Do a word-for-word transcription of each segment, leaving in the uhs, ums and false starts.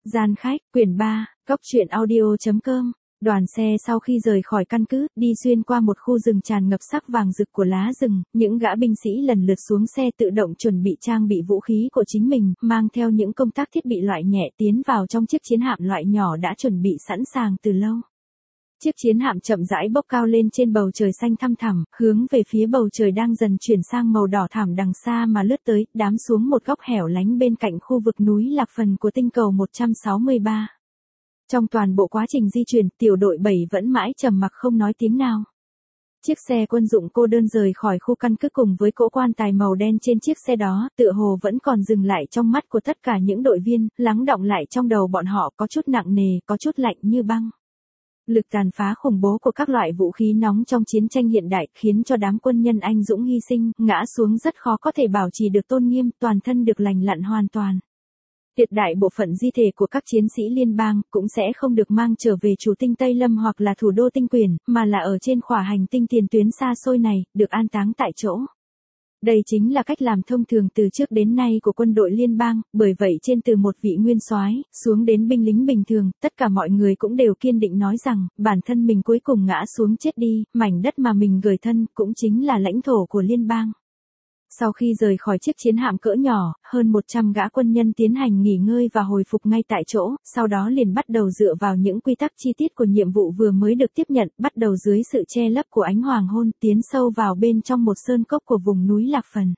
Gian khách, quyển ba, cốc truyện audio.com. Đoàn xe sau khi rời khỏi căn cứ, đi xuyên qua một khu rừng tràn ngập sắc vàng rực của lá rừng, những gã binh sĩ lần lượt xuống xe tự động chuẩn bị trang bị vũ khí của chính mình, mang theo những công tác thiết bị loại nhẹ tiến vào trong chiếc chiến hạm loại nhỏ đã chuẩn bị sẵn sàng từ lâu. Chiếc chiến hạm chậm rãi bốc cao lên trên bầu trời xanh thăm thẳm, hướng về phía bầu trời đang dần chuyển sang màu đỏ thẳm đằng xa mà lướt tới, đám xuống một góc hẻo lánh bên cạnh khu vực núi Lạc Phần của tinh cầu một trăm sáu mươi ba. Trong toàn bộ quá trình di chuyển, tiểu đội bảy vẫn mãi trầm mặc không nói tiếng nào. Chiếc xe quân dụng cô đơn rời khỏi khu căn cứ cùng với cỗ quan tài màu đen trên chiếc xe đó, tựa hồ vẫn còn dừng lại trong mắt của tất cả những đội viên, lắng đọng lại trong đầu bọn họ, có chút nặng nề, có chút lạnh như băng. Lực tàn phá khủng bố của các loại vũ khí nóng trong chiến tranh hiện đại khiến cho đám quân nhân anh dũng hy sinh, ngã xuống rất khó có thể bảo trì được tôn nghiêm, toàn thân được lành lặn hoàn toàn. Tuyệt đại bộ phận di thể của các chiến sĩ liên bang cũng sẽ không được mang trở về chủ tinh Tây Lâm hoặc là thủ đô tinh quyền, mà là ở trên khỏa hành tinh tiền tuyến xa xôi này, được an táng tại chỗ. Đây chính là cách làm thông thường từ trước đến nay của quân đội liên bang, bởi vậy trên từ một vị nguyên soái xuống đến binh lính bình thường, tất cả mọi người cũng đều kiên định nói rằng, bản thân mình cuối cùng ngã xuống chết đi, mảnh đất mà mình gửi thân cũng chính là lãnh thổ của liên bang. Sau khi rời khỏi chiếc chiến hạm cỡ nhỏ, hơn một trăm gã quân nhân tiến hành nghỉ ngơi và hồi phục ngay tại chỗ, sau đó liền bắt đầu dựa vào những quy tắc chi tiết của nhiệm vụ vừa mới được tiếp nhận, bắt đầu dưới sự che lấp của ánh hoàng hôn tiến sâu vào bên trong một sơn cốc của vùng núi Lạc Phần.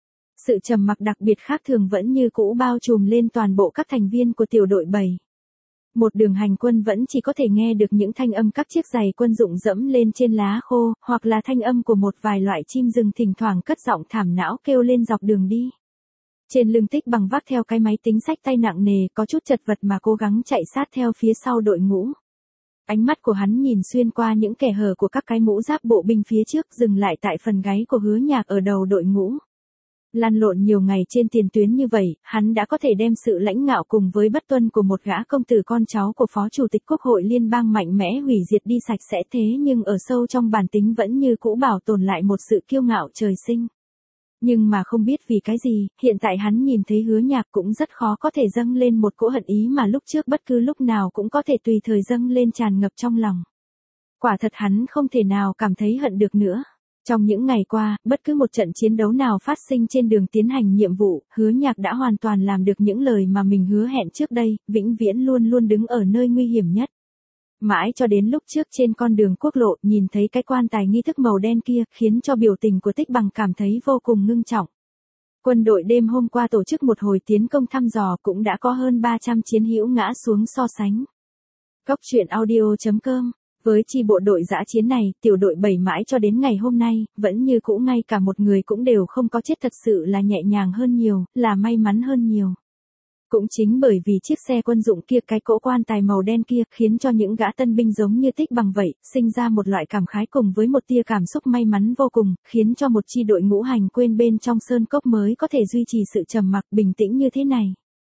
Sự trầm mặc đặc biệt khác thường vẫn như cũ bao trùm lên toàn bộ các thành viên của tiểu đội bảy. Một đường hành quân vẫn chỉ có thể nghe được những thanh âm các chiếc giày quân dụng dẫm lên trên lá khô, hoặc là thanh âm của một vài loại chim rừng thỉnh thoảng cất giọng thảm não kêu lên dọc đường đi. Trên lưng Tích Bằng vác theo cái máy tính xách tay nặng nề, có chút chật vật mà cố gắng chạy sát theo phía sau đội ngũ. Ánh mắt của hắn nhìn xuyên qua những kẽ hở của các cái mũ giáp bộ binh phía trước, dừng lại tại phần gáy của Hứa Nhạc ở đầu đội ngũ. Lăn lộn nhiều ngày trên tiền tuyến như vậy, hắn đã có thể đem sự lãnh ngạo cùng với bất tuân của một gã công tử con cháu của Phó Chủ tịch Quốc hội Liên bang mạnh mẽ hủy diệt đi sạch sẽ, thế nhưng ở sâu trong bản tính vẫn như cũ bảo tồn lại một sự kiêu ngạo trời sinh. Nhưng mà không biết vì cái gì, hiện tại hắn nhìn thấy Hứa Nhạc cũng rất khó có thể dâng lên một cỗ hận ý mà lúc trước bất cứ lúc nào cũng có thể tùy thời dâng lên tràn ngập trong lòng. Quả thật hắn không thể nào cảm thấy hận được nữa. Trong những ngày qua, bất cứ một trận chiến đấu nào phát sinh trên đường tiến hành nhiệm vụ, Hứa Nhạc đã hoàn toàn làm được những lời mà mình hứa hẹn trước đây, vĩnh viễn luôn luôn đứng ở nơi nguy hiểm nhất. Mãi cho đến lúc trước trên con đường quốc lộ, nhìn thấy cái quan tài nghi thức màu đen kia, khiến cho biểu tình của Tích Bằng cảm thấy vô cùng ngưng trọng. Quân đội đêm hôm qua tổ chức một hồi tiến công thăm dò cũng đã có hơn ba trăm chiến hữu ngã xuống so sánh. Cốc truyện audio.com. Với chi bộ đội dã chiến này, tiểu đội bảy mãi cho đến ngày hôm nay, vẫn như cũ ngay cả một người cũng đều không có chết, thật sự là nhẹ nhàng hơn nhiều, là may mắn hơn nhiều. Cũng chính bởi vì chiếc xe quân dụng kia, cái cỗ quan tài màu đen kia, khiến cho những gã tân binh giống như Tích Bằng vậy, sinh ra một loại cảm khái cùng với một tia cảm xúc may mắn vô cùng, khiến cho một chi đội ngũ hành quên bên trong sơn cốc mới có thể duy trì sự trầm mặc bình tĩnh như thế này.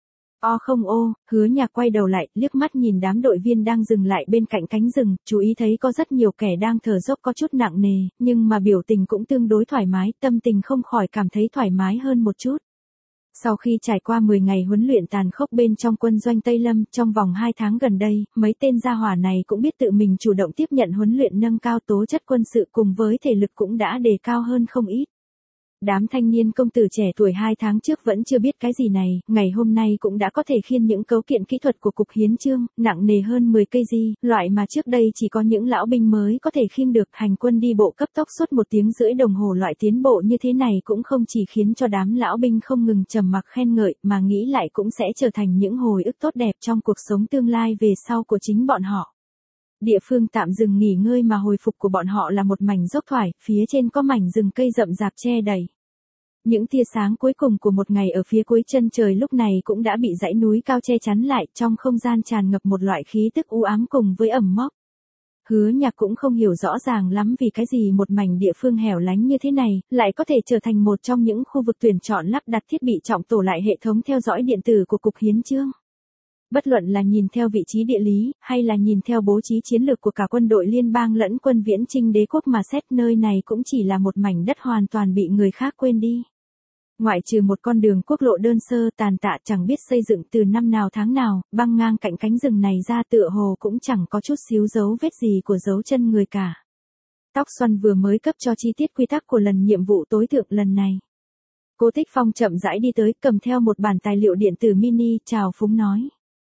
O không ô, Hứa Nhạc quay đầu lại, liếc mắt nhìn đám đội viên đang dừng lại bên cạnh cánh rừng, chú ý thấy có rất nhiều kẻ đang thở dốc có chút nặng nề, nhưng mà biểu tình cũng tương đối thoải mái, tâm tình không khỏi cảm thấy thoải mái hơn một chút. Sau khi trải qua mười ngày huấn luyện tàn khốc bên trong quân doanh Tây Lâm, trong vòng hai tháng gần đây, mấy tên gia hỏa này cũng biết tự mình chủ động tiếp nhận huấn luyện, nâng cao tố chất quân sự cùng với thể lực cũng đã đề cao hơn không ít. Đám thanh niên công tử trẻ tuổi hai tháng trước vẫn chưa biết cái gì này, ngày hôm nay cũng đã có thể khiêng những cấu kiện kỹ thuật của cục hiến chương, nặng nề hơn mười cây gi, loại mà trước đây chỉ có những lão binh mới có thể khiêng được. Hành quân đi bộ cấp tốc suốt một tiếng rưỡi đồng hồ, loại tiến bộ như thế này cũng không chỉ khiến cho đám lão binh không ngừng trầm mặc khen ngợi, mà nghĩ lại cũng sẽ trở thành những hồi ức tốt đẹp trong cuộc sống tương lai về sau của chính bọn họ. Địa phương tạm dừng nghỉ ngơi mà hồi phục của bọn họ là một mảnh dốc thoải, phía trên có mảnh rừng cây rậm rạp che đầy. Những tia sáng cuối cùng của một ngày ở phía cuối chân trời lúc này cũng đã bị dãy núi cao che chắn lại, trong không gian tràn ngập một loại khí tức u ám cùng với ẩm mốc. Hứa Nhạc cũng không hiểu rõ ràng lắm vì cái gì một mảnh địa phương hẻo lánh như thế này, lại có thể trở thành một trong những khu vực tuyển chọn lắp đặt thiết bị trọng tổ lại hệ thống theo dõi điện tử của cục hiến chương. Bất luận là nhìn theo vị trí địa lý, hay là nhìn theo bố trí chiến lược của cả quân đội liên bang lẫn quân viễn chinh đế quốc mà xét, nơi này cũng chỉ là một mảnh đất hoàn toàn bị người khác quên đi. Ngoại trừ một con đường quốc lộ đơn sơ tàn tạ chẳng biết xây dựng từ năm nào tháng nào, băng ngang cạnh cánh rừng này ra tựa hồ cũng chẳng có chút xíu dấu vết gì của dấu chân người cả. Tóc xoăn vừa mới cấp cho chi tiết quy tắc của lần nhiệm vụ tối thượng lần này. Cố Tích Phong chậm rãi đi tới, cầm theo một bản tài liệu điện tử mini, chào phúng nói.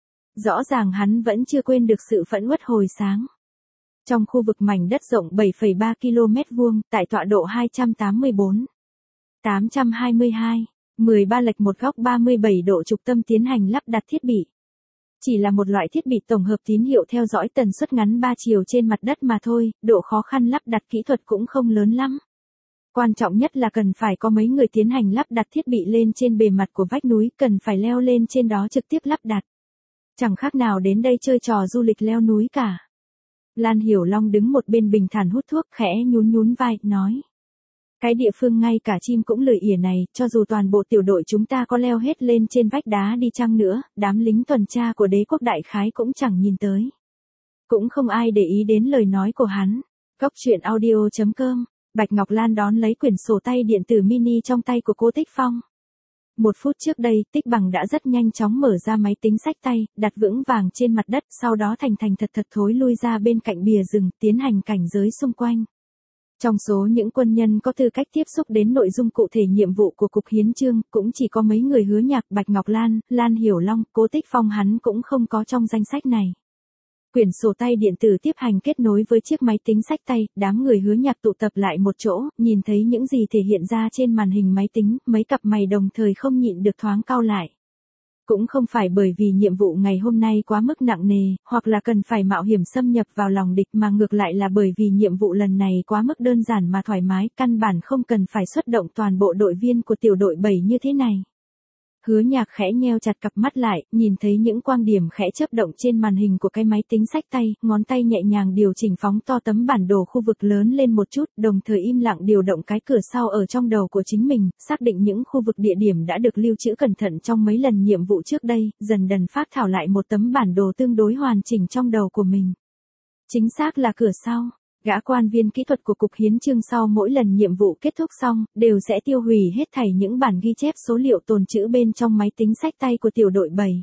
Rõ ràng hắn vẫn chưa quên được sự phẫn uất hồi sáng. Trong khu vực mảnh đất rộng bảy phẩy ba ki lô mét vuông, tại tọa độ hai trăm tám mươi bốn, tám trăm hai mươi hai, mười ba lệch một góc ba mươi bảy độ trục tâm tiến hành lắp đặt thiết bị. Chỉ là một loại thiết bị tổng hợp tín hiệu theo dõi tần suất ngắn ba chiều trên mặt đất mà thôi, độ khó khăn lắp đặt kỹ thuật cũng không lớn lắm. Quan trọng nhất là cần phải có mấy người tiến hành lắp đặt thiết bị lên trên bề mặt của vách núi, cần phải leo lên trên đó trực tiếp lắp đặt. Chẳng khác nào đến đây chơi trò du lịch leo núi cả. Lan Hiểu Long đứng một bên bình thản hút thuốc, khẽ nhún nhún vai, nói. Cái địa phương ngay cả chim cũng lười ỉa này, cho dù toàn bộ tiểu đội chúng ta có leo hết lên trên vách đá đi chăng nữa, đám lính tuần tra của đế quốc đại khái cũng chẳng nhìn tới. Cũng không ai để ý đến lời nói của hắn. Cốc truyện audio chấm com, Bạch Ngọc Lan đón lấy quyển sổ tay điện tử mini trong tay của Cố Tích Phong. Một phút trước đây, Tích Bằng đã rất nhanh chóng mở ra máy tính xách tay, đặt vững vàng trên mặt đất, sau đó thành thành thật thật thối lui ra bên cạnh bìa rừng, tiến hành cảnh giới xung quanh. Trong số những quân nhân có tư cách tiếp xúc đến nội dung cụ thể nhiệm vụ của Cục Hiến chương, cũng chỉ có mấy người Hứa Nhạc, Bạch Ngọc Lan, Lan Hiểu Long, Cố Tích Phong hắn cũng không có trong danh sách này. Quyển sổ tay điện tử tiếp hành kết nối với chiếc máy tính xách tay, đám người Hứa Nhạc tụ tập lại một chỗ, nhìn thấy những gì thể hiện ra trên màn hình máy tính, mấy cặp mày đồng thời không nhịn được thoáng cau lại. Cũng không phải bởi vì nhiệm vụ ngày hôm nay quá mức nặng nề, hoặc là cần phải mạo hiểm xâm nhập vào lòng địch mà ngược lại là bởi vì nhiệm vụ lần này quá mức đơn giản mà thoải mái, căn bản không cần phải xuất động toàn bộ đội viên của tiểu đội bảy như thế này. Hứa Nhạc khẽ nheo chặt cặp mắt lại, nhìn thấy những quang điểm khẽ chớp động trên màn hình của cái máy tính xách tay, ngón tay nhẹ nhàng điều chỉnh phóng to tấm bản đồ khu vực lớn lên một chút, đồng thời im lặng điều động cái cửa sau ở trong đầu của chính mình, xác định những khu vực địa điểm đã được lưu trữ cẩn thận trong mấy lần nhiệm vụ trước đây, dần dần phát thảo lại một tấm bản đồ tương đối hoàn chỉnh trong đầu của mình. Chính xác là cửa sau. Gã quan viên kỹ thuật của Cục Hiến chương sau mỗi lần nhiệm vụ kết thúc xong, đều sẽ tiêu hủy hết thảy những bản ghi chép số liệu tồn trữ bên trong máy tính xách tay của tiểu đội bảy.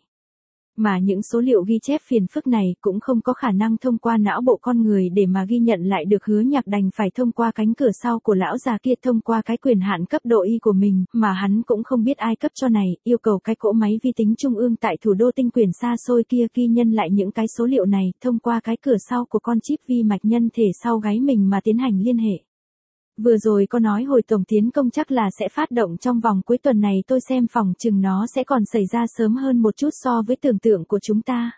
Mà những số liệu ghi chép phiền phức này cũng không có khả năng thông qua não bộ con người để mà ghi nhận lại được, Hứa Nhạc đành phải thông qua cánh cửa sau của lão già kia, thông qua cái quyền hạn cấp độ y của mình, mà hắn cũng không biết ai cấp cho này, yêu cầu cái cỗ máy vi tính trung ương tại thủ đô tinh quyển xa xôi kia ghi nhân lại những cái số liệu này, thông qua cái cửa sau của con chip vi mạch nhân thể sau gáy mình mà tiến hành liên hệ. Vừa rồi có nói hồi tổng tiến công chắc là sẽ phát động trong vòng cuối tuần này, tôi xem phòng chừng nó sẽ còn xảy ra sớm hơn một chút so với tưởng tượng của chúng ta.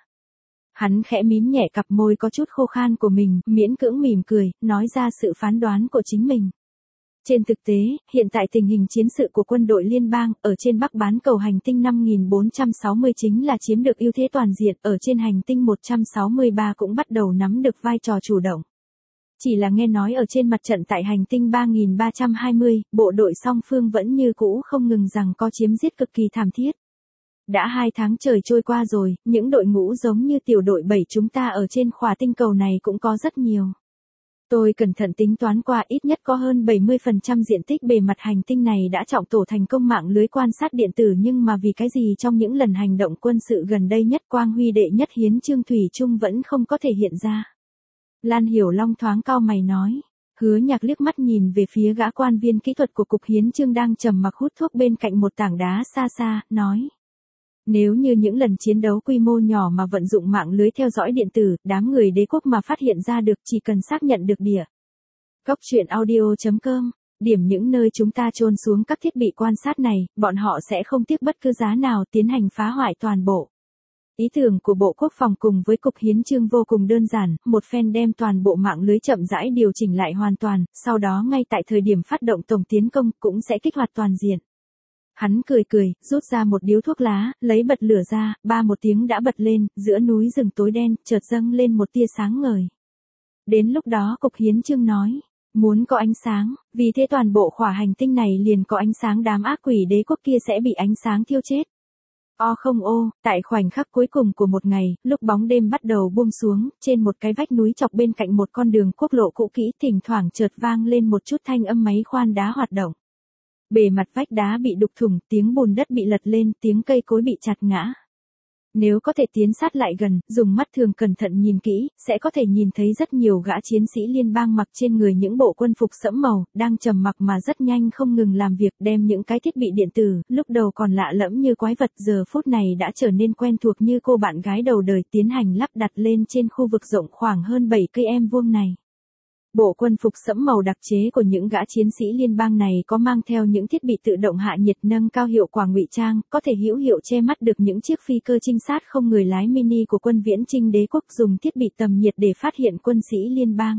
Hắn khẽ mím nhẹ cặp môi có chút khô khan của mình, miễn cưỡng mỉm cười, nói ra sự phán đoán của chính mình. Trên thực tế, hiện tại tình hình chiến sự của quân đội liên bang, ở trên Bắc bán cầu hành tinh năm nghìn bốn trăm sáu mươi chính là chiếm được ưu thế toàn diện, ở trên hành tinh một trăm sáu mươi ba cũng bắt đầu nắm được vai trò chủ động. Chỉ là nghe nói ở trên mặt trận tại hành tinh ba nghìn ba trăm hai mươi, bộ đội song phương vẫn như cũ không ngừng rằng có chiếm giết cực kỳ thảm thiết. Đã hai tháng trời trôi qua rồi, những đội ngũ giống như tiểu đội bảy chúng ta ở trên khỏa tinh cầu này cũng có rất nhiều. Tôi cẩn thận tính toán qua, ít nhất có hơn bảy mươi phần trăm diện tích bề mặt hành tinh này đã trọng tổ thành công mạng lưới quan sát điện tử, nhưng mà vì cái gì trong những lần hành động quân sự gần đây nhất Quang Huy đệ nhất Hiến chương thủy chung vẫn không có thể hiện ra. Lan Hiểu Long thoáng cau mày nói. Hứa Nhạc liếc mắt nhìn về phía gã quan viên kỹ thuật của Cục Hiến chương đang trầm mặc hút thuốc bên cạnh một tảng đá xa xa, nói. Nếu như những lần chiến đấu quy mô nhỏ mà vận dụng mạng lưới theo dõi điện tử, đám người đế quốc mà phát hiện ra được, chỉ cần xác nhận được địa. Cốc truyện audio chấm com, điểm những nơi chúng ta chôn xuống các thiết bị quan sát này, bọn họ sẽ không tiếc bất cứ giá nào tiến hành phá hoại toàn bộ. Ý tưởng của Bộ Quốc phòng cùng với Cục Hiến chương vô cùng đơn giản, một phen đem toàn bộ mạng lưới chậm rãi điều chỉnh lại hoàn toàn, sau đó ngay tại thời điểm phát động tổng tiến công cũng sẽ kích hoạt toàn diện. Hắn cười cười, rút ra một điếu thuốc lá, lấy bật lửa ra, ba một tiếng đã bật lên, giữa núi rừng tối đen, chợt dâng lên một tia sáng ngời. Đến lúc đó Cục Hiến chương nói, muốn có ánh sáng, vì thế toàn bộ khỏa hành tinh này liền có ánh sáng, đám ác quỷ đế quốc kia sẽ bị ánh sáng thiêu chết. O không ô, tại khoảnh khắc cuối cùng của một ngày, lúc bóng đêm bắt đầu buông xuống, trên một cái vách núi chọc bên cạnh một con đường quốc lộ cũ kỹ, thỉnh thoảng chợt vang lên một chút thanh âm máy khoan đá hoạt động. Bề mặt vách đá bị đục thủng, tiếng bùn đất bị lật lên, tiếng cây cối bị chặt ngã. Nếu có thể tiến sát lại gần, dùng mắt thường cẩn thận nhìn kỹ, sẽ có thể nhìn thấy rất nhiều gã chiến sĩ liên bang mặc trên người những bộ quân phục sẫm màu, đang trầm mặc mà rất nhanh không ngừng làm việc, đem những cái thiết bị điện tử, lúc đầu còn lạ lẫm như quái vật, giờ phút này đã trở nên quen thuộc như cô bạn gái đầu đời, tiến hành lắp đặt lên trên khu vực rộng khoảng hơn bảy cây em vuông này. Bộ quân phục sẫm màu đặc chế của những gã chiến sĩ liên bang này có mang theo những thiết bị tự động hạ nhiệt nâng cao hiệu quả ngụy trang, có thể hữu hiệu che mắt được những chiếc phi cơ trinh sát không người lái mini của quân viễn chinh đế quốc dùng thiết bị tầm nhiệt để phát hiện quân sĩ liên bang.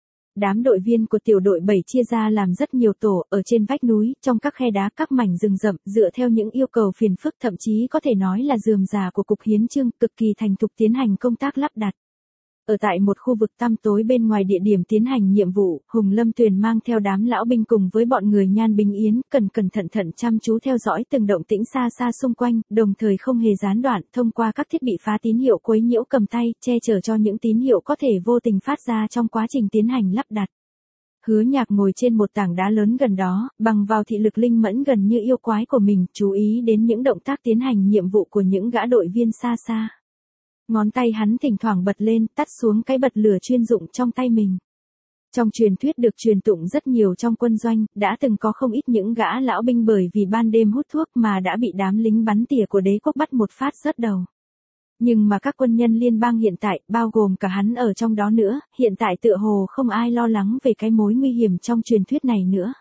Đám đội viên của tiểu đội bảy chia ra làm rất nhiều tổ, ở trên vách núi, trong các khe đá, các mảnh rừng rậm, dựa theo những yêu cầu phiền phức thậm chí có thể nói là rườm rà của cục hiến chương, cực kỳ thành thục tiến hành công tác lắp đặt. Ở tại một khu vực tăm tối bên ngoài địa điểm tiến hành nhiệm vụ, Hùng Lâm Tuyền mang theo đám lão binh cùng với bọn người Nhan Bình Yến, cẩn cẩn thận thận chăm chú theo dõi từng động tĩnh xa xa xung quanh, đồng thời không hề gián đoạn, thông qua các thiết bị phá tín hiệu quấy nhiễu cầm tay, che chở cho những tín hiệu có thể vô tình phát ra trong quá trình tiến hành lắp đặt. Hứa Nhạc ngồi trên một tảng đá lớn gần đó, bằng vào thị lực linh mẫn gần như yêu quái của mình, chú ý đến những động tác tiến hành nhiệm vụ của những gã đội viên xa xa. Ngón tay hắn thỉnh thoảng bật lên, tắt xuống cái bật lửa chuyên dụng trong tay mình. Trong truyền thuyết được truyền tụng rất nhiều trong quân doanh, đã từng có không ít những gã lão binh bởi vì ban đêm hút thuốc mà đã bị đám lính bắn tỉa của đế quốc bắt một phát rớt đầu. Nhưng mà các quân nhân liên bang hiện tại, bao gồm cả hắn ở trong đó nữa, hiện tại tựa hồ không ai lo lắng về cái mối nguy hiểm trong truyền thuyết này nữa.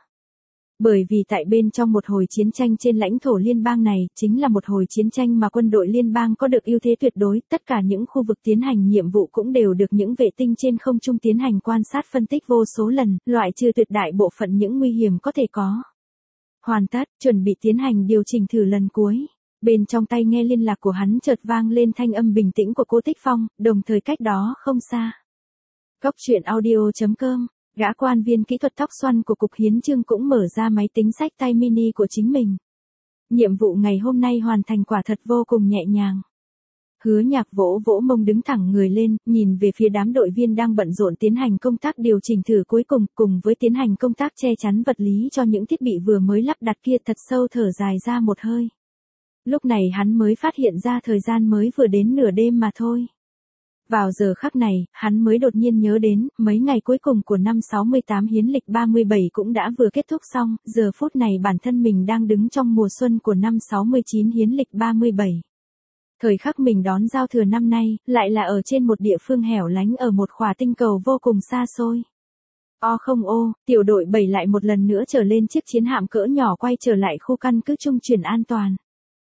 Bởi vì tại bên trong một hồi chiến tranh trên lãnh thổ liên bang này, chính là một hồi chiến tranh mà quân đội liên bang có được ưu thế tuyệt đối, tất cả những khu vực tiến hành nhiệm vụ cũng đều được những vệ tinh trên không trung tiến hành quan sát phân tích vô số lần, loại trừ tuyệt đại bộ phận những nguy hiểm có thể có. Hoàn tất, chuẩn bị tiến hành điều chỉnh thử lần cuối. Bên trong tay nghe liên lạc của hắn chợt vang lên thanh âm bình tĩnh của Cố Tích Phong, đồng thời cách đó không xa. Cốc truyện audio chấm com. Gã quan viên kỹ thuật tóc xoăn của cục hiến chương cũng mở ra máy tính xách tay mini của chính mình. Nhiệm vụ ngày hôm nay hoàn thành quả thật vô cùng nhẹ nhàng. Hứa Nhạc vỗ vỗ mông đứng thẳng người lên, nhìn về phía đám đội viên đang bận rộn tiến hành công tác điều chỉnh thử cuối cùng, cùng với tiến hành công tác che chắn vật lý cho những thiết bị vừa mới lắp đặt kia, thật sâu thở dài ra một hơi. Lúc này hắn mới phát hiện ra thời gian mới vừa đến nửa đêm mà thôi. Vào giờ khắc này, hắn mới đột nhiên nhớ đến, mấy ngày cuối cùng của năm sáu mươi tám hiến lịch ba mươi bảy cũng đã vừa kết thúc xong, giờ phút này bản thân mình đang đứng trong mùa xuân của năm sáu mươi chín hiến lịch ba mươi bảy. Thời khắc mình đón giao thừa năm nay, lại là ở trên một địa phương hẻo lánh ở một khỏa tinh cầu vô cùng xa xôi. O không ô, tiểu đội bảy lại một lần nữa trở lên chiếc chiến hạm cỡ nhỏ quay trở lại khu căn cứ trung chuyển an toàn.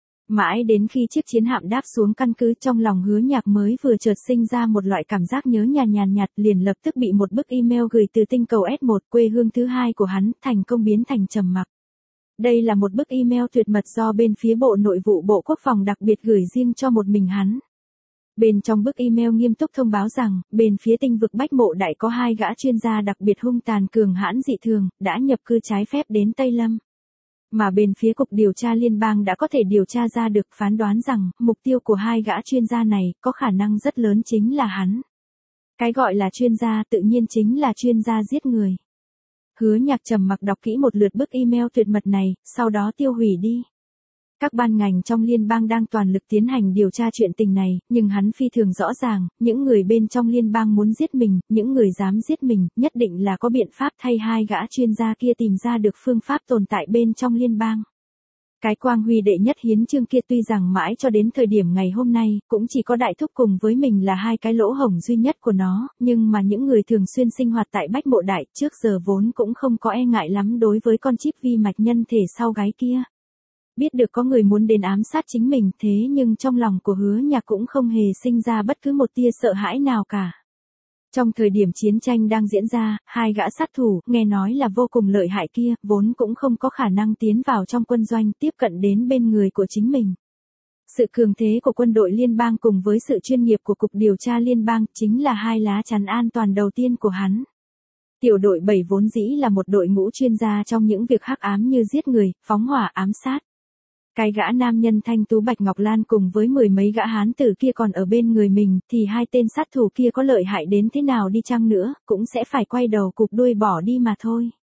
Mãi đến khi chiếc chiến hạm đáp xuống căn cứ, trong lòng Hứa Nhạc mới vừa chợt sinh ra một loại cảm giác nhớ nhà nhàn nhạt, liền lập tức bị một bức email gửi từ tinh cầu S một, quê hương thứ hai của hắn, thành công biến thành trầm mặc. Đây là một bức email tuyệt mật do bên phía Bộ Nội vụ Bộ Quốc phòng đặc biệt gửi riêng cho một mình hắn. Bên trong bức email nghiêm túc thông báo rằng, bên phía tinh vực Bách Mộ Đại có hai gã chuyên gia đặc biệt hung tàn cường hãn dị thường, đã nhập cư trái phép đến Tây Lâm. Mà bên phía Cục Điều tra Liên bang đã có thể điều tra ra được, phán đoán rằng, mục tiêu của hai gã chuyên gia này, có khả năng rất lớn chính là hắn. Cái gọi là chuyên gia tự nhiên chính là chuyên gia giết người. Hứa Nhạc trầm mặc đọc kỹ một lượt bức email tuyệt mật này, sau đó tiêu hủy đi. Các ban ngành trong liên bang đang toàn lực tiến hành điều tra chuyện tình này, nhưng hắn phi thường rõ ràng, những người bên trong liên bang muốn giết mình, những người dám giết mình, nhất định là có biện pháp thay hai gã chuyên gia kia tìm ra được phương pháp tồn tại bên trong liên bang. Cái quang huy đệ nhất hiến chương kia tuy rằng mãi cho đến thời điểm ngày hôm nay, cũng chỉ có Đại Thúc cùng với mình là hai cái lỗ hổng duy nhất của nó, nhưng mà những người thường xuyên sinh hoạt tại Bách Mộ Đại trước giờ vốn cũng không có e ngại lắm đối với con chip vi mạch nhân thể sau gáy kia. Biết được có người muốn đến ám sát chính mình, thế nhưng trong lòng của Hứa Nhạc cũng không hề sinh ra bất cứ một tia sợ hãi nào cả. Trong thời điểm chiến tranh đang diễn ra, hai gã sát thủ, nghe nói là vô cùng lợi hại kia, vốn cũng không có khả năng tiến vào trong quân doanh, tiếp cận đến bên người của chính mình. Sự cường thế của quân đội liên bang cùng với sự chuyên nghiệp của Cục Điều tra Liên bang, chính là hai lá chắn an toàn đầu tiên của hắn. Tiểu đội bảy vốn dĩ là một đội ngũ chuyên gia trong những việc hắc ám như giết người, phóng hỏa, ám sát. Cái gã nam nhân thanh tú Bạch Ngọc Lan cùng với mười mấy gã hán tử kia còn ở bên người mình, thì hai tên sát thủ kia có lợi hại đến thế nào đi chăng nữa, cũng sẽ phải quay đầu cụp đuôi bỏ đi mà thôi.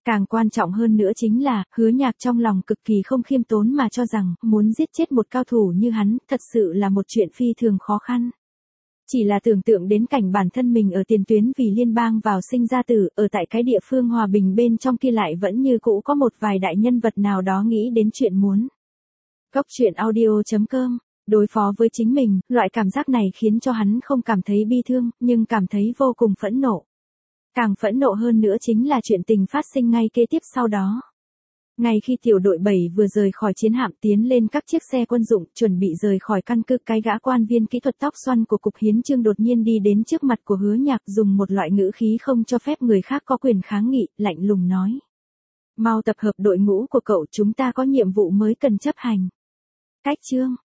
Càng quan trọng hơn nữa chính là, Hứa Nhạc trong lòng cực kỳ không khiêm tốn mà cho rằng, muốn giết chết một cao thủ như hắn, thật sự là một chuyện phi thường khó khăn. Chỉ là tưởng tượng đến cảnh bản thân mình ở tiền tuyến vì liên bang vào sinh ra tử, ở tại cái địa phương hòa bình bên trong kia lại vẫn như cũ có một vài đại nhân vật nào đó nghĩ đến chuyện muốn. Góc truyện audio chấm com, đối phó với chính mình, loại cảm giác này khiến cho hắn không cảm thấy bi thương, nhưng cảm thấy vô cùng phẫn nộ. Càng phẫn nộ hơn nữa chính là chuyện tình phát sinh ngay kế tiếp sau đó. Ngay khi tiểu đội bảy vừa rời khỏi chiến hạm tiến lên các chiếc xe quân dụng chuẩn bị rời khỏi căn cứ, cái gã quan viên kỹ thuật tóc xoăn của cục hiến chương đột nhiên đi đến trước mặt của Hứa Nhạc, dùng một loại ngữ khí không cho phép người khác có quyền kháng nghị, lạnh lùng nói. Mau tập hợp đội ngũ của cậu, chúng ta có nhiệm vụ mới cần chấp hành. Cách chương